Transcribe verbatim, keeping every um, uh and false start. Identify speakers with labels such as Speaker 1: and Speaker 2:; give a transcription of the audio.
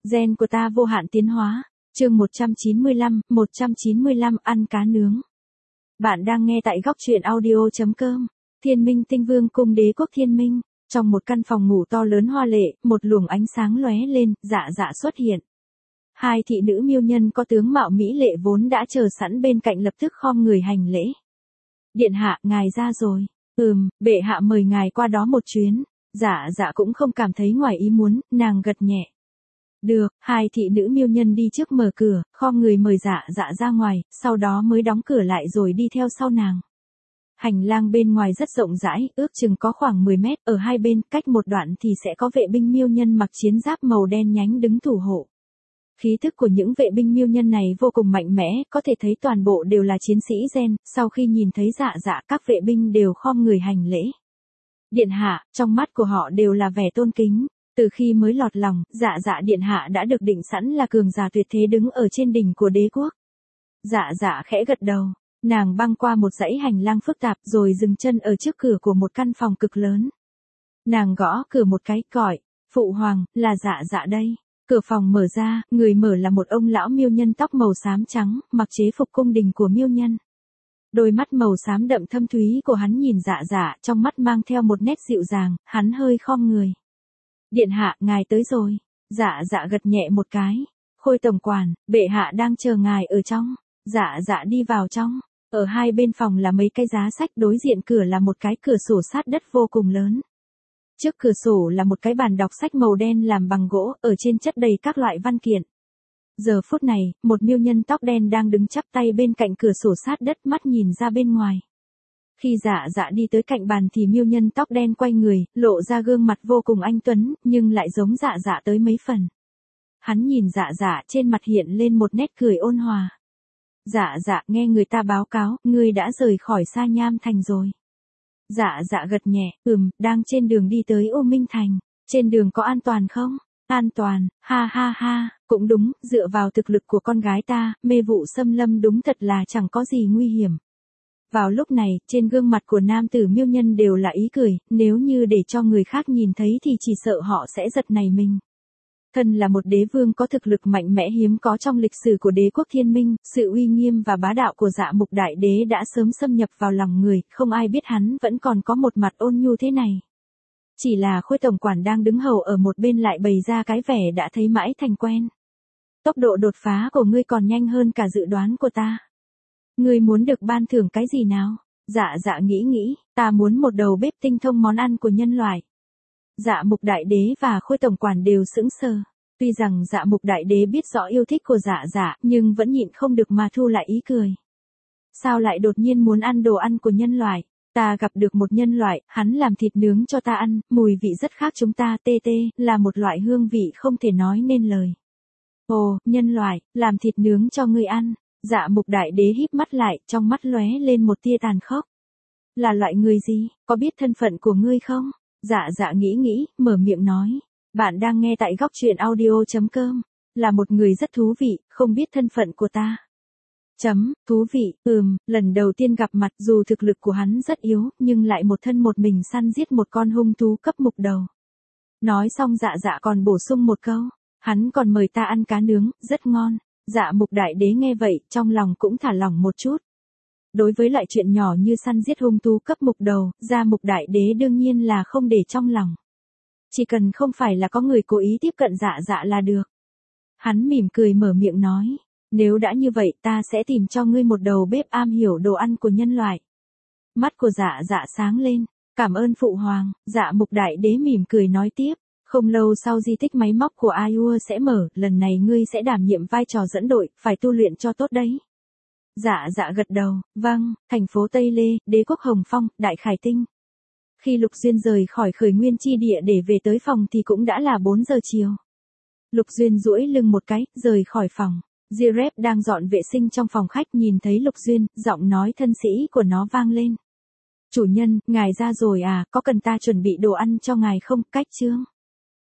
Speaker 1: Gen của ta vô hạn tiến hóa. Chương một trăm chín mươi lăm, một trăm chín mươi lăm ăn cá nướng. Bạn đang nghe tại góc truyện audio chấm com. Thiên Minh Tinh Vương cung đế quốc Thiên Minh, trong một căn phòng ngủ to lớn hoa lệ, một luồng ánh sáng lóe lên, Dạ Dạ xuất hiện. Hai thị nữ miêu nhân có tướng mạo mỹ lệ vốn đã chờ sẵn bên cạnh lập tức khom người hành lễ. Điện hạ, ngài ra rồi. Ừm, bệ hạ mời ngài qua đó một chuyến. Dạ Dạ cũng không cảm thấy ngoài ý muốn, nàng gật nhẹ. Được, hai thị nữ miêu nhân đi trước mở cửa, khom người mời Dạ Dạ ra ngoài, sau đó mới đóng cửa lại rồi đi theo sau nàng. Hành lang bên ngoài rất rộng rãi, ước chừng có khoảng mười mét, ở hai bên, cách một đoạn thì sẽ có vệ binh miêu nhân mặc chiến giáp màu đen nhánh đứng thủ hộ. Khí thức của những vệ binh miêu nhân này vô cùng mạnh mẽ, có thể thấy toàn bộ đều là chiến sĩ gen, sau khi nhìn thấy Dạ Dạ các vệ binh đều khom người hành lễ. Điện hạ, trong mắt của họ đều là vẻ tôn kính. Từ khi mới lọt lòng, Dạ Dạ điện hạ đã được định sẵn là cường giả tuyệt thế đứng ở trên đỉnh của đế quốc. Dạ Dạ khẽ gật đầu, nàng băng qua một dãy hành lang phức tạp rồi dừng chân ở trước cửa của một căn phòng cực lớn. Nàng gõ cửa một cái, gọi, phụ hoàng, là Dạ Dạ đây. Cửa phòng mở ra, người mở là một ông lão miêu nhân tóc màu xám trắng, mặc chế phục cung đình của miêu nhân. Đôi mắt màu xám đậm thâm thúy của hắn nhìn Dạ Dạ, trong mắt mang theo một nét dịu dàng, hắn hơi khom người. Điện hạ, ngài tới rồi. Dạ Dạ gật nhẹ một cái. Khôi tổng quản, bệ hạ đang chờ ngài ở trong. Dạ Dạ đi vào trong. Ở hai bên phòng là mấy cái giá sách, đối diện cửa là một cái cửa sổ sát đất vô cùng lớn. Trước cửa sổ là một cái bàn đọc sách màu đen làm bằng gỗ, ở trên chất đầy các loại văn kiện. Giờ phút này, một miêu nhân tóc đen đang đứng chắp tay bên cạnh cửa sổ sát đất, mắt nhìn ra bên ngoài. Khi Dạ Dạ đi tới cạnh bàn thì miêu nhân tóc đen quay người, lộ ra gương mặt vô cùng anh tuấn, nhưng lại giống Dạ Dạ tới mấy phần. Hắn nhìn Dạ Dạ, trên mặt hiện lên một nét cười ôn hòa. Dạ Dạ, nghe người ta báo cáo, ngươi đã rời khỏi Sa Nham Thành rồi. Dạ Dạ gật nhẹ, ừm, đang trên đường đi tới U Minh Thành. Trên đường có an toàn không? An toàn, ha ha ha, cũng đúng, dựa vào thực lực của con gái ta, mê vụ xâm lâm đúng thật là chẳng có gì nguy hiểm. Vào lúc này, trên gương mặt của nam tử miêu nhân đều là ý cười, nếu như để cho người khác nhìn thấy thì chỉ sợ họ sẽ giật nảy mình. Thân là một đế vương có thực lực mạnh mẽ hiếm có trong lịch sử của đế quốc Thiên Minh, sự uy nghiêm và bá đạo của Dạ Mục Đại Đế đã sớm xâm nhập vào lòng người, không ai biết hắn vẫn còn có một mặt ôn nhu thế này. Chỉ là Khôi tổng quản đang đứng hầu ở một bên lại bày ra cái vẻ đã thấy mãi thành quen. Tốc độ đột phá của ngươi còn nhanh hơn cả dự đoán của ta. Ngươi muốn được ban thưởng cái gì nào? Dạ Dạ nghĩ nghĩ, ta muốn một đầu bếp tinh thông món ăn của nhân loại. Dạ Mục Đại Đế và Khôi tổng quản đều sững sờ. Tuy rằng Dạ Mục Đại Đế biết rõ yêu thích của Dạ Dạ, nhưng vẫn nhịn không được mà thu lại ý cười. Sao lại đột nhiên muốn ăn đồ ăn của nhân loại? Ta gặp được một nhân loại, hắn làm thịt nướng cho ta ăn, mùi vị rất khác chúng ta, tê tê, là một loại hương vị không thể nói nên lời. Ồ, nhân loại, làm thịt nướng cho ngươi ăn. Dạ Mục Đại Đế híp mắt lại, trong mắt lóe lên một tia tàn khốc. Là loại người gì, có biết thân phận của ngươi không? Dạ Dạ nghĩ nghĩ, mở miệng nói. Bạn đang nghe tại góc truyện audio chấm com. Là một người rất thú vị, không biết thân phận của ta. Chấm, thú vị, ừm, lần đầu tiên gặp mặt dù thực lực của hắn rất yếu, nhưng lại một thân một mình săn giết một con hung thú cấp mục đầu. Nói xong Dạ Dạ còn bổ sung một câu. Hắn còn mời ta ăn cá nướng, rất ngon. Dạ Mục Đại Đế nghe vậy, trong lòng cũng thả lỏng một chút. Đối với loại chuyện nhỏ như săn giết hung thú cấp mục đầu, Dạ Mục Đại Đế đương nhiên là không để trong lòng. Chỉ cần không phải là có người cố ý tiếp cận Dạ Dạ là được. Hắn mỉm cười mở miệng nói, nếu đã như vậy ta sẽ tìm cho ngươi một đầu bếp am hiểu đồ ăn của nhân loại. Mắt của Dạ Dạ sáng lên, cảm ơn phụ hoàng. Dạ Mục Đại Đế mỉm cười nói tiếp. Không lâu sau di tích máy móc của Aiur sẽ mở, lần này ngươi sẽ đảm nhiệm vai trò dẫn đội, phải tu luyện cho tốt đấy. Dạ Dạ gật đầu, vâng, thành phố Tây Lê, đế quốc Hồng Phong, Đại Khải Tinh. Khi Lục Duyên rời khỏi Khởi Nguyên chi địa để về tới phòng thì cũng đã là bốn giờ chiều. Lục Duyên duỗi lưng một cái, rời khỏi phòng. Jirep đang dọn vệ sinh trong phòng khách nhìn thấy Lục Duyên, giọng nói thân sĩ của nó vang lên. Chủ nhân, ngài ra rồi à, có cần ta chuẩn bị đồ ăn cho ngài không, cách chương.